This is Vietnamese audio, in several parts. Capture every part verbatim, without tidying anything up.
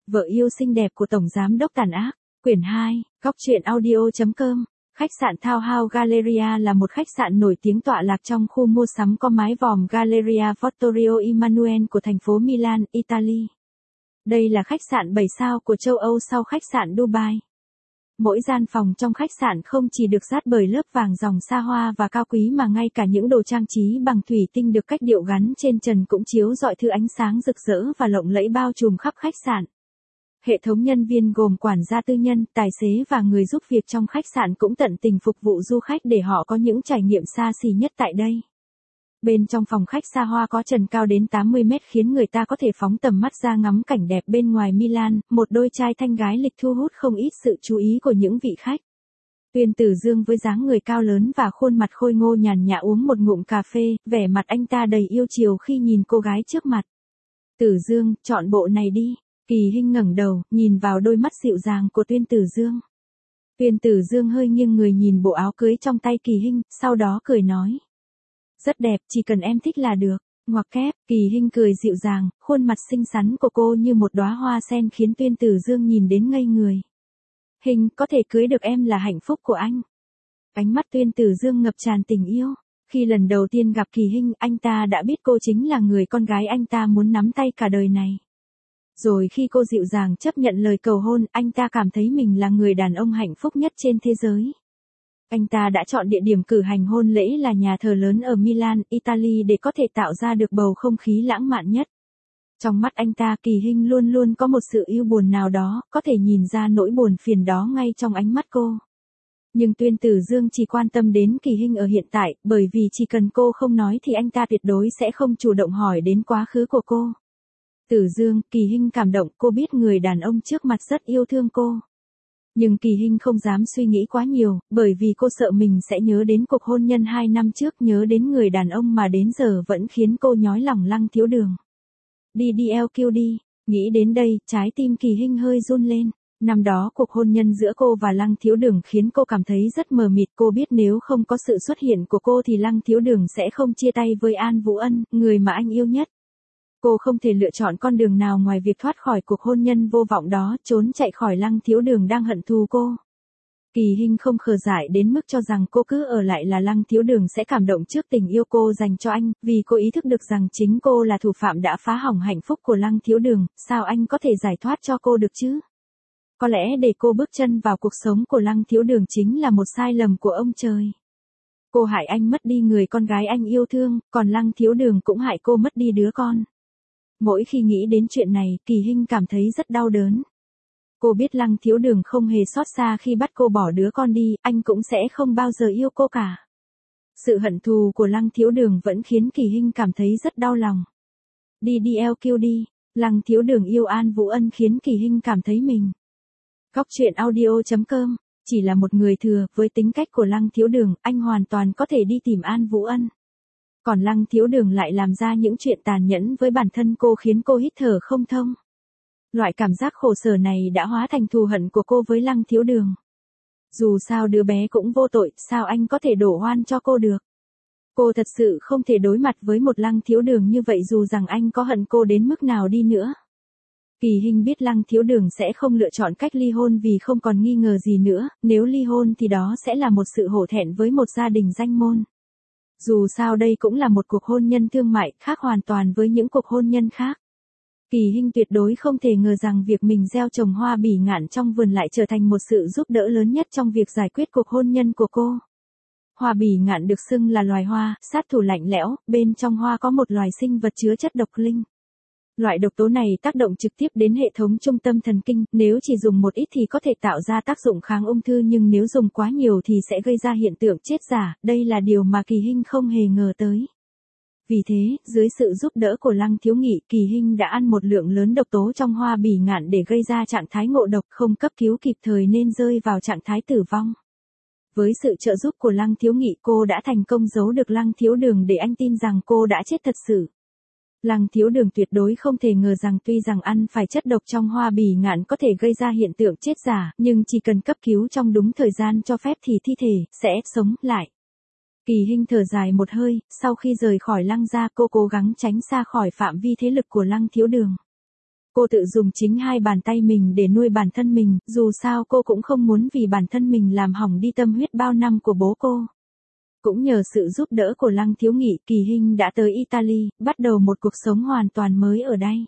Vợ yêu xinh đẹp của Tổng Giám đốc tàn ác, quyển hai, góc truyện audio.com. Khách sạn Townhouse Galleria là một khách sạn nổi tiếng tọa lạc trong khu mua sắm có mái vòm Galleria Vittorio Emanuele của thành phố Milan, Italy. Đây là khách sạn bảy sao của châu Âu sau khách sạn Dubai. Mỗi gian phòng trong khách sạn không chỉ được dát bởi lớp vàng dòng xa hoa và cao quý mà ngay cả những đồ trang trí bằng thủy tinh được cách điệu gắn trên trần cũng chiếu rọi thứ ánh sáng rực rỡ và lộng lẫy bao trùm khắp khách sạn. Hệ thống nhân viên gồm quản gia tư nhân, tài xế và người giúp việc trong khách sạn cũng tận tình phục vụ du khách để họ có những trải nghiệm xa xỉ nhất tại đây. Bên trong phòng khách xa hoa có trần cao đến tám mươi mét khiến người ta có thể phóng tầm mắt ra ngắm cảnh đẹp bên ngoài Milan, một đôi trai thanh gái lịch thu hút không ít sự chú ý của những vị khách. Tuyên Tử Dương với dáng người cao lớn và khuôn mặt khôi ngô nhàn nhã uống một ngụm cà phê, vẻ mặt anh ta đầy yêu chiều khi nhìn cô gái trước mặt. Tử Dương, chọn bộ này đi. Kỳ Hinh ngẩng đầu, nhìn vào đôi mắt dịu dàng của Tuyên Tử Dương. Tuyên Tử Dương hơi nghiêng người nhìn bộ áo cưới trong tay Kỳ Hinh, sau đó cười nói. Rất đẹp, chỉ cần em thích là được. Ngoặc kép, Kỳ Hinh cười dịu dàng, khuôn mặt xinh xắn của cô như một đóa hoa sen khiến Tuyên Tử Dương nhìn đến ngây người. Hinh, có thể cưới được em là hạnh phúc của anh. Ánh mắt Tuyên Tử Dương ngập tràn tình yêu. Khi lần đầu tiên gặp Kỳ Hinh, anh ta đã biết cô chính là người con gái anh ta muốn nắm tay cả đời này. Rồi khi cô dịu dàng chấp nhận lời cầu hôn, anh ta cảm thấy mình là người đàn ông hạnh phúc nhất trên thế giới. Anh ta đã chọn địa điểm cử hành hôn lễ là nhà thờ lớn ở Milan, Italy để có thể tạo ra được bầu không khí lãng mạn nhất. Trong mắt anh ta, Kỳ Hinh luôn luôn có một sự yêu buồn nào đó, có thể nhìn ra nỗi buồn phiền đó ngay trong ánh mắt cô. Nhưng Tuyên Tử Dương chỉ quan tâm đến Kỳ Hinh ở hiện tại, bởi vì chỉ cần cô không nói thì anh ta tuyệt đối sẽ không chủ động hỏi đến quá khứ của cô. Tử Dương, Kỳ Hinh cảm động, cô biết người đàn ông trước mặt rất yêu thương cô. Nhưng Kỳ Hinh không dám suy nghĩ quá nhiều, bởi vì cô sợ mình sẽ nhớ đến cuộc hôn nhân hai năm trước, nhớ đến người đàn ông mà đến giờ vẫn khiến cô nhói lòng Lăng Thiếu Đường. Đi đi eo kiêu đi, nghĩ đến đây, trái tim Kỳ Hinh hơi run lên. Năm đó cuộc hôn nhân giữa cô và Lăng Thiếu Đường khiến cô cảm thấy rất mờ mịt, cô biết nếu không có sự xuất hiện của cô thì Lăng Thiếu Đường sẽ không chia tay với An Vũ Ân, người mà anh yêu nhất. Cô không thể lựa chọn con đường nào ngoài việc thoát khỏi cuộc hôn nhân vô vọng đó, trốn chạy khỏi Lăng Thiếu Đường đang hận thù cô. Kỳ Hinh không khờ dại đến mức cho rằng cô cứ ở lại là Lăng Thiếu Đường sẽ cảm động trước tình yêu cô dành cho anh, vì cô ý thức được rằng chính cô là thủ phạm đã phá hỏng hạnh phúc của Lăng Thiếu Đường, sao anh có thể giải thoát cho cô được chứ? Có lẽ để cô bước chân vào cuộc sống của Lăng Thiếu Đường chính là một sai lầm của ông trời. Cô hại anh mất đi người con gái anh yêu thương, còn Lăng Thiếu Đường cũng hại cô mất đi đứa con. Mỗi khi nghĩ đến chuyện này, Kỳ Hinh cảm thấy rất đau đớn. Cô biết Lăng Thiếu Đường không hề xót xa khi bắt cô bỏ đứa con đi, anh cũng sẽ không bao giờ yêu cô cả. Sự hận thù của Lăng Thiếu Đường vẫn khiến Kỳ Hinh cảm thấy rất đau lòng. Đi đi eo kiêu đi, Lăng Thiếu Đường yêu An Vũ Ân khiến Kỳ Hinh cảm thấy mình. Góc truyện audio.com, chỉ là một người thừa, với tính cách của Lăng Thiếu Đường, anh hoàn toàn có thể đi tìm An Vũ Ân. Còn Lăng Thiếu Đường lại làm ra những chuyện tàn nhẫn với bản thân cô khiến cô hít thở không thông. Loại cảm giác khổ sở này đã hóa thành thù hận của cô với Lăng Thiếu Đường. Dù sao đứa bé cũng vô tội, sao anh có thể đổ oan cho cô được? Cô thật sự không thể đối mặt với một Lăng Thiếu Đường như vậy dù rằng anh có hận cô đến mức nào đi nữa. Kỳ Hinh biết Lăng Thiếu Đường sẽ không lựa chọn cách ly hôn vì không còn nghi ngờ gì nữa, nếu ly hôn thì đó sẽ là một sự hổ thẹn với một gia đình danh môn. Dù sao đây cũng là một cuộc hôn nhân thương mại, khác hoàn toàn với những cuộc hôn nhân khác. Kỳ Hinh tuyệt đối không thể ngờ rằng việc mình gieo trồng hoa bỉ ngạn trong vườn lại trở thành một sự giúp đỡ lớn nhất trong việc giải quyết cuộc hôn nhân của cô. Hoa bỉ ngạn được xưng là loài hoa, sát thủ lạnh lẽo, bên trong hoa có một loài sinh vật chứa chất độc linh. Loại độc tố này tác động trực tiếp đến hệ thống trung tâm thần kinh, nếu chỉ dùng một ít thì có thể tạo ra tác dụng kháng ung thư nhưng nếu dùng quá nhiều thì sẽ gây ra hiện tượng chết giả, đây là điều mà Kỳ Hinh không hề ngờ tới. Vì thế, dưới sự giúp đỡ của Lăng Thiếu Nghị, Kỳ Hinh đã ăn một lượng lớn độc tố trong hoa bỉ ngạn để gây ra trạng thái ngộ độc, không cấp cứu kịp thời nên rơi vào trạng thái tử vong. Với sự trợ giúp của Lăng Thiếu Nghị, cô đã thành công giấu được Lăng Thiếu Đường để anh tin rằng cô đã chết thật sự. Lăng Thiếu Đường tuyệt đối không thể ngờ rằng tuy rằng ăn phải chất độc trong hoa bỉ ngạn có thể gây ra hiện tượng chết giả, nhưng chỉ cần cấp cứu trong đúng thời gian cho phép thì thi thể sẽ sống lại. Kỳ Hinh thở dài một hơi, sau khi rời khỏi Lăng gia cô cố gắng tránh xa khỏi phạm vi thế lực của Lăng Thiếu Đường. Cô tự dùng chính hai bàn tay mình để nuôi bản thân mình, dù sao cô cũng không muốn vì bản thân mình làm hỏng đi tâm huyết bao năm của bố cô. Cũng nhờ sự giúp đỡ của Lăng Thiếu Nghị, Kỳ Hinh đã tới Italy, bắt đầu một cuộc sống hoàn toàn mới ở đây.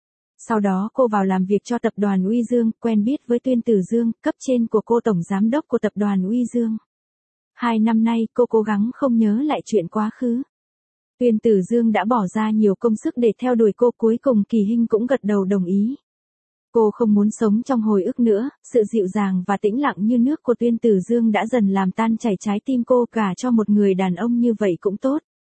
Sau đó cô vào làm việc cho tập đoàn Uy Dương, quen biết với Tuyên Tử Dương, cấp trên của cô, tổng giám đốc của tập đoàn Uy Dương. Hai năm nay cô cố gắng không nhớ lại chuyện quá khứ. Tuyên Tử Dương đã bỏ ra nhiều công sức để theo đuổi cô, cuối cùng Kỳ Hinh cũng gật đầu đồng ý. Cô không muốn sống trong hồi ức nữa, sự dịu dàng và tĩnh lặng như nước của Tuyên Tử Dương đã dần làm tan chảy trái tim cô, cả cho một người đàn ông như vậy cũng tốt.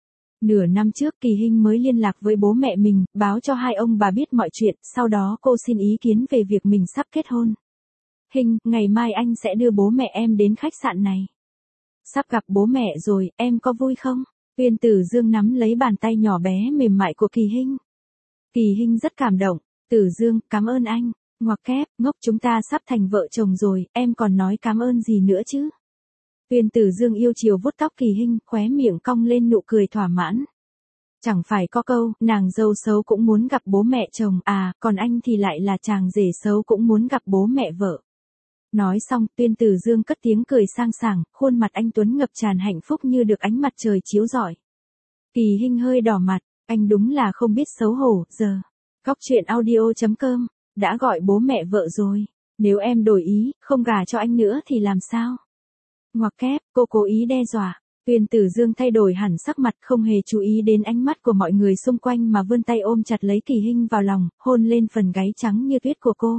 Nửa năm trước Kỳ Hinh mới liên lạc với bố mẹ mình, báo cho hai ông bà biết mọi chuyện, sau đó cô xin ý kiến về việc mình sắp kết hôn. Hinh, ngày mai anh sẽ đưa bố mẹ em đến khách sạn này. Sắp gặp bố mẹ rồi, em có vui không? Tuyên Tử Dương nắm lấy bàn tay nhỏ bé mềm mại của Kỳ Hinh. Kỳ Hinh rất cảm động. Tử Dương, cảm ơn anh. Ngoặc kép, ngốc, chúng ta sắp thành vợ chồng rồi, em còn nói cảm ơn gì nữa chứ? Tuyên Tử Dương yêu chiều vuốt tóc Kỳ Hinh, khóe miệng cong lên nụ cười thỏa mãn. Chẳng phải có câu, nàng dâu xấu cũng muốn gặp bố mẹ chồng, à, còn anh thì lại là chàng rể xấu cũng muốn gặp bố mẹ vợ. Nói xong, Tuyên Tử Dương cất tiếng cười sang sảng, khuôn mặt anh tuấn ngập tràn hạnh phúc như được ánh mặt trời chiếu rọi. Kỳ Hinh hơi đỏ mặt, anh đúng là không biết xấu hổ, giờ. Góc truyện audio chấm com, đã gọi bố mẹ vợ rồi. Nếu em đổi ý, không gả cho anh nữa thì làm sao? Ngoặc kép, cô cố ý đe dọa. Tuyên Tử Dương thay đổi hẳn sắc mặt, không hề chú ý đến ánh mắt của mọi người xung quanh mà vươn tay ôm chặt lấy Kỳ Hinh vào lòng, hôn lên phần gáy trắng như tuyết của cô.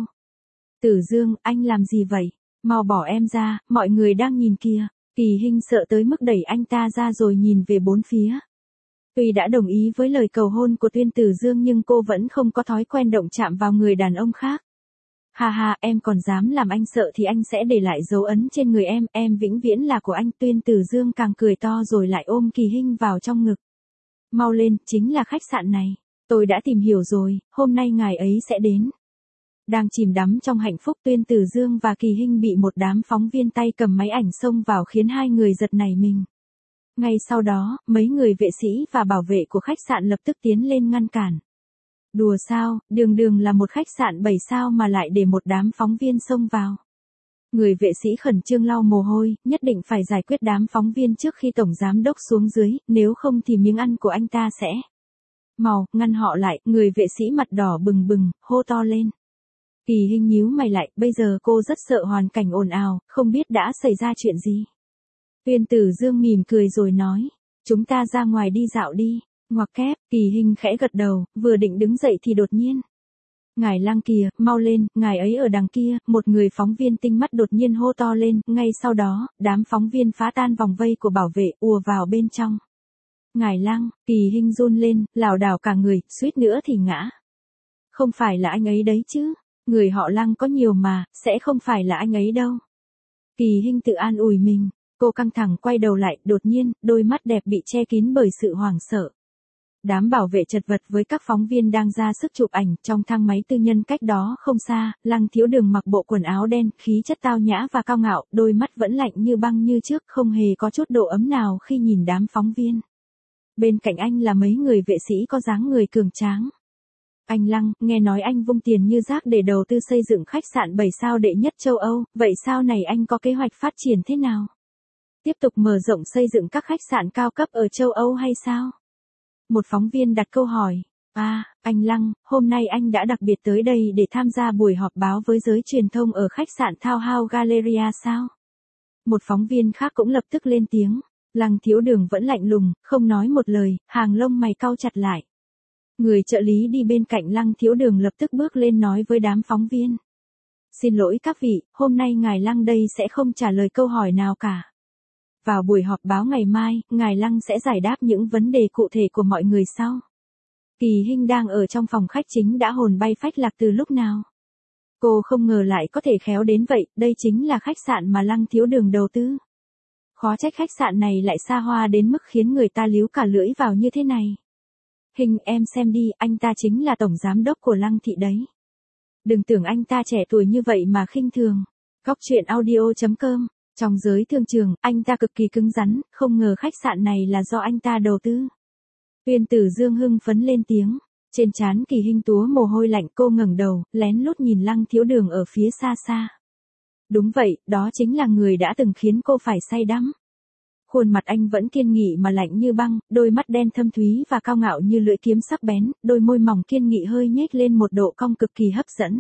Tử Dương, anh làm gì vậy? Mau bỏ em ra, mọi người đang nhìn kìa. Kỳ Hinh sợ tới mức đẩy anh ta ra rồi nhìn về bốn phía. Tuy đã đồng ý với lời cầu hôn của Tuyên Tử Dương nhưng cô vẫn không có thói quen động chạm vào người đàn ông khác. Ha ha, em còn dám làm anh sợ thì anh sẽ để lại dấu ấn trên người em, em vĩnh viễn là của anh. Tuyên Tử Dương càng cười to rồi lại ôm Kỳ Hinh vào trong ngực. Mau lên, chính là khách sạn này. Tôi đã tìm hiểu rồi, hôm nay ngài ấy sẽ đến. Đang chìm đắm trong hạnh phúc, Tuyên Tử Dương và Kỳ Hinh bị một đám phóng viên tay cầm máy ảnh xông vào khiến hai người giật nảy mình. Ngay sau đó, mấy người vệ sĩ và bảo vệ của khách sạn lập tức tiến lên ngăn cản. Đùa sao, đường đường là một khách sạn bảy sao mà lại để một đám phóng viên xông vào. Người vệ sĩ khẩn trương lau mồ hôi, nhất định phải giải quyết đám phóng viên trước khi tổng giám đốc xuống dưới, nếu không thì miếng ăn của anh ta sẽ. Mau, ngăn họ lại, người vệ sĩ mặt đỏ bừng bừng, hô to lên. Kỳ Hinh nhíu mày lại, bây giờ cô rất sợ hoàn cảnh ồn ào, không biết đã xảy ra chuyện gì. Tuyên Tử Dương mỉm cười rồi nói, chúng ta ra ngoài đi dạo đi. Ngoặc kép, Kỳ Hinh khẽ gật đầu, vừa định đứng dậy thì đột nhiên. Ngài Lăng kìa, mau lên, ngài ấy ở đằng kia, một người phóng viên tinh mắt đột nhiên hô to lên, ngay sau đó, đám phóng viên phá tan vòng vây của bảo vệ, ùa vào bên trong. Ngài Lăng, Kỳ Hinh run lên, lảo đảo cả người, suýt nữa thì ngã. Không phải là anh ấy đấy chứ, người họ Lăng có nhiều mà, sẽ không phải là anh ấy đâu. Kỳ Hinh tự an ủi mình, cô căng thẳng quay đầu lại, đột nhiên, đôi mắt đẹp bị che kín bởi sự hoảng sợ. Đám bảo vệ chật vật với các phóng viên đang ra sức chụp ảnh, trong thang máy tư nhân cách đó không xa, Lăng Thiếu Đường mặc bộ quần áo đen, khí chất tao nhã và cao ngạo, đôi mắt vẫn lạnh như băng như trước, không hề có chút độ ấm nào khi nhìn đám phóng viên. Bên cạnh anh là mấy người vệ sĩ có dáng người cường tráng. Anh Lăng, nghe nói anh vung tiền như rác để đầu tư xây dựng khách sạn bảy sao đệ nhất châu Âu, vậy sau này anh có kế hoạch phát triển thế nào? Tiếp tục mở rộng xây dựng các khách sạn cao cấp ở châu Âu hay sao? Một phóng viên đặt câu hỏi, à, anh Lăng, hôm nay anh đã đặc biệt tới đây để tham gia buổi họp báo với giới truyền thông ở khách sạn Townhouse Galleria sao? Một phóng viên khác cũng lập tức lên tiếng, Lăng Thiếu Đường vẫn lạnh lùng, không nói một lời, hàng lông mày cau chặt lại. Người trợ lý đi bên cạnh Lăng Thiếu Đường lập tức bước lên nói với đám phóng viên. Xin lỗi các vị, hôm nay ngài Lăng đây sẽ không trả lời câu hỏi nào cả. Vào buổi họp báo ngày mai, ngài Lăng sẽ giải đáp những vấn đề cụ thể của mọi người sau. Kỳ Hinh đang ở trong phòng khách chính đã hồn bay phách lạc từ lúc nào. Cô không ngờ lại có thể khéo đến vậy, đây chính là khách sạn mà Lăng Thiếu Đường đầu tư. Khó trách khách sạn này lại xa hoa đến mức khiến người ta líu cả lưỡi vào như thế này. Hình em xem đi, anh ta chính là tổng giám đốc của Lăng thị đấy. Đừng tưởng anh ta trẻ tuổi như vậy mà khinh thường. Góc truyện audio chấm com. Trong giới thương trường, anh ta cực kỳ cứng rắn, không ngờ khách sạn này là do anh ta đầu tư. Tuyên Tử Dương hưng phấn lên tiếng. Trên trán Kỳ Hinh túa mồ hôi lạnh, cô ngẩng đầu, lén lút nhìn Lăng Thiếu Đường ở phía xa xa. Đúng vậy, đó chính là người đã từng khiến cô phải say đắm. Khuôn mặt anh vẫn kiên nghị mà lạnh như băng, đôi mắt đen thâm thúy và cao ngạo như lưỡi kiếm sắc bén, đôi môi mỏng kiên nghị hơi nhếch lên một độ cong cực kỳ hấp dẫn.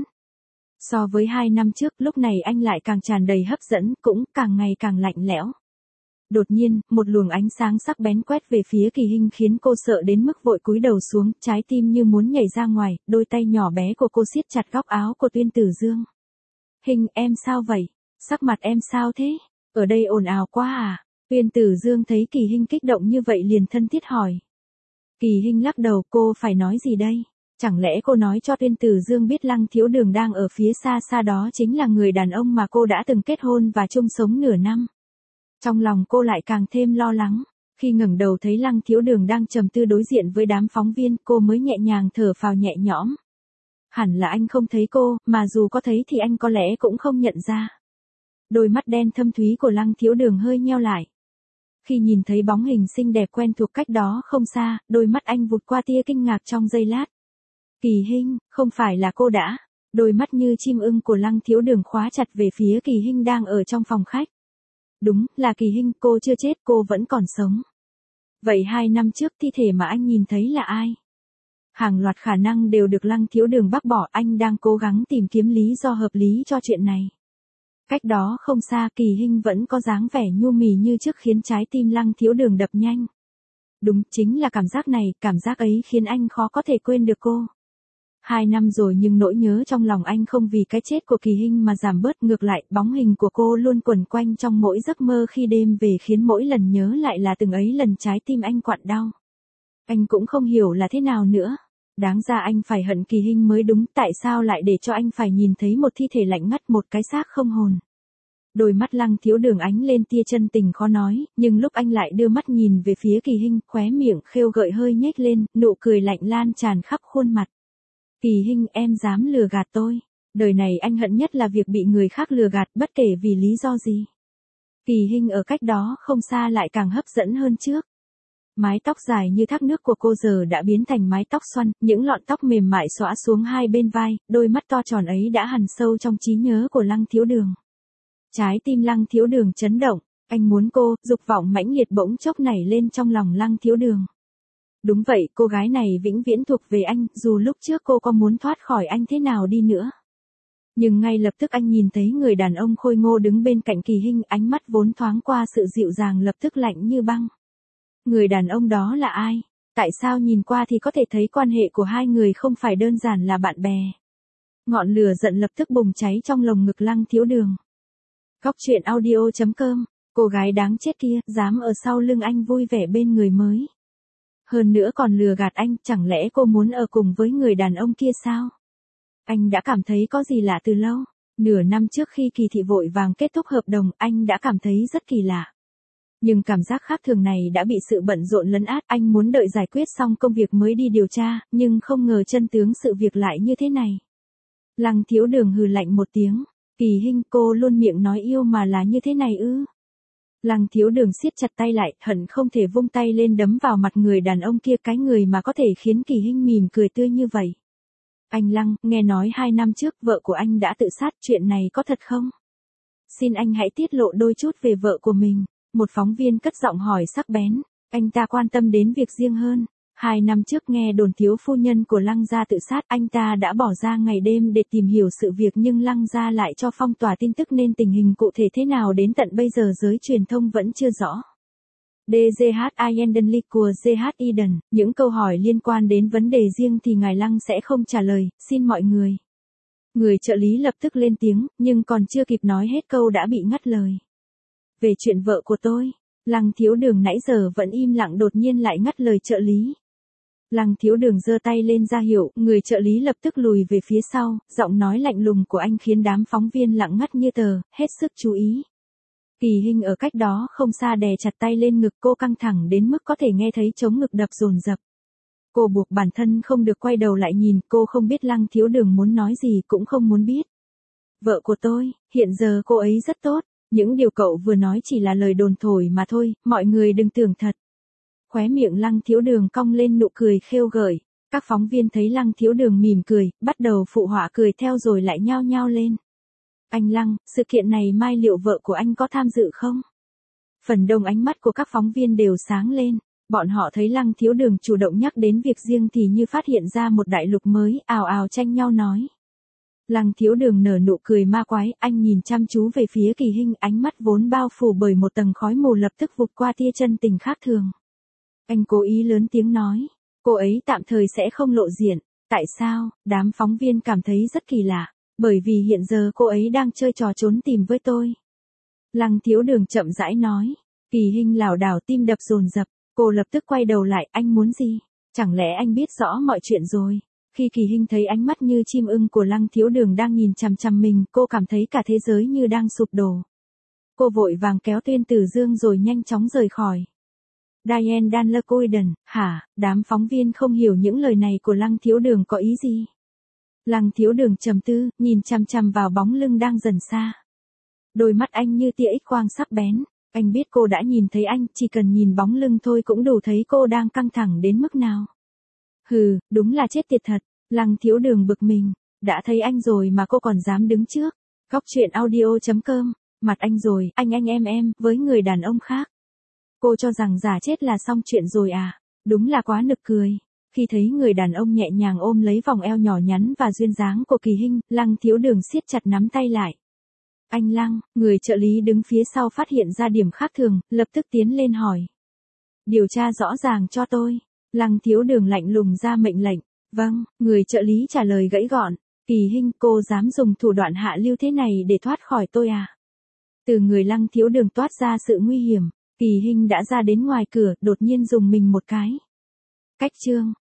So với hai năm trước, lúc này anh lại càng tràn đầy hấp dẫn, cũng càng ngày càng lạnh lẽo. Đột nhiên, một luồng ánh sáng sắc bén quét về phía Kỳ Hinh khiến cô sợ đến mức vội cúi đầu xuống, trái tim như muốn nhảy ra ngoài, đôi tay nhỏ bé của cô siết chặt góc áo của Tuyên Tử Dương. Hinh, em sao vậy? Sắc mặt em sao thế? Ở đây ồn ào quá à? Tuyên Tử Dương thấy Kỳ Hinh kích động như vậy liền thân thiết hỏi. Kỳ Hinh lắc đầu, cô phải nói gì đây? Chẳng lẽ cô nói cho Tuyên Tử Dương biết Lăng Thiếu Đường đang ở phía xa xa đó chính là người đàn ông mà cô đã từng kết hôn và chung sống nửa năm? Trong lòng cô lại càng thêm lo lắng. Khi ngẩng đầu thấy Lăng Thiếu Đường đang trầm tư đối diện với đám phóng viên, cô mới nhẹ nhàng thở phào nhẹ nhõm. Hẳn là anh không thấy cô, mà dù có thấy thì anh có lẽ cũng không nhận ra. Đôi mắt đen thâm thúy của Lăng Thiếu Đường hơi nheo lại. Khi nhìn thấy bóng hình xinh đẹp quen thuộc cách đó không xa, đôi mắt anh vụt qua tia kinh ngạc trong giây lát. Kỳ Hinh, không phải là cô đã? Đôi mắt như chim ưng của Lăng Thiếu Đường khóa chặt về phía Kỳ Hinh đang ở trong phòng khách. Đúng, là Kỳ Hinh, cô chưa chết, cô vẫn còn sống. Vậy hai năm trước thi thể mà anh nhìn thấy là ai? Hàng loạt khả năng đều được Lăng Thiếu Đường bác bỏ, anh đang cố gắng tìm kiếm lý do hợp lý cho chuyện này. Cách đó không xa, Kỳ Hinh vẫn có dáng vẻ nhu mì như trước khiến trái tim Lăng Thiếu Đường đập nhanh. Đúng, chính là cảm giác này, cảm giác ấy khiến anh khó có thể quên được cô. Hai năm rồi nhưng nỗi nhớ trong lòng anh không vì cái chết của Kỳ Hinh mà giảm bớt, ngược lại, bóng hình của cô luôn quẩn quanh trong mỗi giấc mơ khi đêm về khiến mỗi lần nhớ lại là từng ấy lần trái tim anh quặn đau. Anh cũng không hiểu là thế nào nữa. Đáng ra anh phải hận Kỳ Hinh mới đúng, tại sao lại để cho anh phải nhìn thấy một thi thể lạnh ngắt, một cái xác không hồn. Đôi mắt Lăng Thiếu Đường ánh lên tia chân tình khó nói, nhưng lúc anh lại đưa mắt nhìn về phía Kỳ Hinh, khóe miệng khêu gợi hơi nhếch lên, nụ cười lạnh lan tràn khắp khuôn mặt. Kỳ Hinh, em dám lừa gạt tôi. Đời này anh hận nhất là việc bị người khác lừa gạt, bất kể vì lý do gì. Kỳ Hinh ở cách đó không xa lại càng hấp dẫn hơn trước. Mái tóc dài như thác nước của cô giờ đã biến thành mái tóc xoăn, những lọn tóc mềm mại xõa xuống hai bên vai, đôi mắt to tròn ấy đã hằn sâu trong trí nhớ của Lăng Thiếu Đường. Trái tim Lăng Thiếu Đường chấn động, anh muốn cô, dục vọng mãnh liệt bỗng chốc nảy lên trong lòng Lăng Thiếu Đường. Đúng vậy, cô gái này vĩnh viễn thuộc về anh, dù lúc trước cô có muốn thoát khỏi anh thế nào đi nữa. Nhưng ngay lập tức anh nhìn thấy người đàn ông khôi ngô đứng bên cạnh Kỳ Hinh, ánh mắt vốn thoáng qua sự dịu dàng lập tức lạnh như băng. Người đàn ông đó là ai? Tại sao nhìn qua thì có thể thấy quan hệ của hai người không phải đơn giản là bạn bè? Ngọn lửa giận lập tức bùng cháy trong lồng ngực Lăng Thiếu Đường. Góc truyện audio chấm com, cô gái đáng chết kia, dám ở sau lưng anh vui vẻ bên người mới. Hơn nữa còn lừa gạt anh, chẳng lẽ cô muốn ở cùng với người đàn ông kia sao? Anh đã cảm thấy có gì lạ từ lâu. Nửa năm trước khi Kỳ thị vội vàng kết thúc hợp đồng, anh đã cảm thấy rất kỳ lạ. Nhưng cảm giác khác thường này đã bị sự bận rộn lấn át, anh muốn đợi giải quyết xong công việc mới đi điều tra, nhưng không ngờ chân tướng sự việc lại như thế này. Lăng Thiếu Đường hừ lạnh một tiếng, Kỳ Hinh, cô luôn miệng nói yêu mà là như thế này ư? Lăng Thiếu Đường siết chặt tay lại, hận không thể vung tay lên đấm vào mặt người đàn ông kia, cái người mà có thể khiến Kỳ Hinh mỉm cười tươi như vậy. Anh Lăng, nghe nói hai năm trước vợ của anh đã tự sát, chuyện này có thật không? Xin anh hãy tiết lộ đôi chút về vợ của mình. Một phóng viên cất giọng hỏi sắc bén, anh ta quan tâm đến việc riêng hơn. Hai năm trước nghe đồn thiếu phu nhân của Lăng gia tự sát, anh ta đã bỏ ra ngày đêm để tìm hiểu sự việc, nhưng Lăng gia lại cho phong tỏa tin tức nên tình hình cụ thể thế nào đến tận bây giờ giới truyền thông vẫn chưa rõ. đê giê hát Iendenly của giê hát Eden, những câu hỏi liên quan đến vấn đề riêng thì ngài Lăng sẽ không trả lời, xin mọi người. Người trợ lý lập tức lên tiếng, nhưng còn chưa kịp nói hết câu đã bị ngắt lời. Về chuyện vợ của tôi, Lăng Thiếu Đường nãy giờ vẫn im lặng đột nhiên lại ngắt lời trợ lý. Lăng Thiếu Đường giơ tay lên ra hiệu, người trợ lý lập tức lùi về phía sau, giọng nói lạnh lùng của anh khiến đám phóng viên lặng ngắt như tờ, hết sức chú ý. Kỳ Hinh ở cách đó không xa đè chặt tay lên ngực, cô căng thẳng đến mức có thể nghe thấy trống ngực đập dồn dập. Cô buộc bản thân không được quay đầu lại nhìn, cô không biết Lăng Thiếu Đường muốn nói gì, cũng không muốn biết. Vợ của tôi, hiện giờ cô ấy rất tốt. Những điều cậu vừa nói chỉ là lời đồn thổi mà thôi, mọi người đừng tưởng thật. Khóe miệng Lăng Thiếu Đường cong lên nụ cười khêu gợi. Các phóng viên thấy Lăng Thiếu Đường mỉm cười, bắt đầu phụ họa cười theo rồi lại nhao nhao lên. Anh Lăng, sự kiện này mai liệu vợ của anh có tham dự không? Phần đông ánh mắt của các phóng viên đều sáng lên. Bọn họ thấy Lăng Thiếu Đường chủ động nhắc đến việc riêng thì như phát hiện ra một đại lục mới, ào ào tranh nhau nói. Lăng Thiếu Đường nở nụ cười ma quái, anh nhìn chăm chú về phía Kỳ Hinh, ánh mắt vốn bao phủ bởi một tầng khói mù lập tức vụt qua tia chân tình khác thường. Anh cố ý lớn tiếng nói, cô ấy tạm thời sẽ không lộ diện. Tại sao? Đám phóng viên cảm thấy rất kỳ lạ, bởi vì hiện giờ cô ấy đang chơi trò trốn tìm với tôi. Lăng Thiếu Đường chậm rãi nói, Kỳ Hinh lảo đảo tim đập dồn dập, cô lập tức quay đầu lại, anh muốn gì? Chẳng lẽ anh biết rõ mọi chuyện rồi? Khi Kỳ Hinh thấy ánh mắt như chim ưng của Lăng Thiếu Đường đang nhìn chằm chằm mình, cô cảm thấy cả thế giới như đang sụp đổ. Cô vội vàng kéo Tuyên Tử Dương rồi nhanh chóng rời khỏi. Diane Danlacoiden, hả? Đám phóng viên không hiểu những lời này của Lăng Thiếu Đường có ý gì. Lăng Thiếu Đường trầm tư, nhìn chằm chằm vào bóng lưng đang dần xa. Đôi mắt anh như tia X quang sắc bén. Anh biết cô đã nhìn thấy anh, chỉ cần nhìn bóng lưng thôi cũng đủ thấy cô đang căng thẳng đến mức nào. Hừ, đúng là chết tiệt thật. Lăng Thiếu Đường bực mình. Đã thấy anh rồi mà cô còn dám đứng trước. Góc truyện audio chấm com. Mặt anh rồi, anh anh em em, với người đàn ông khác. Cô cho rằng giả chết là xong chuyện rồi à? Đúng là quá nực cười. Khi thấy người đàn ông nhẹ nhàng ôm lấy vòng eo nhỏ nhắn và duyên dáng của Kỳ Hinh, Lăng Thiếu Đường siết chặt nắm tay lại. Anh Lăng, người trợ lý đứng phía sau phát hiện ra điểm khác thường, lập tức tiến lên hỏi. Điều tra rõ ràng cho tôi. Lăng Thiếu Đường lạnh lùng ra mệnh lệnh. Vâng, người trợ lý trả lời gãy gọn. Kỳ Hinh, cô dám dùng thủ đoạn hạ lưu thế này để thoát khỏi tôi à? Từ người Lăng Thiếu Đường toát ra sự nguy hiểm. Kỳ Hinh đã ra đến ngoài cửa, đột nhiên dùng mình một cái. Cách chương.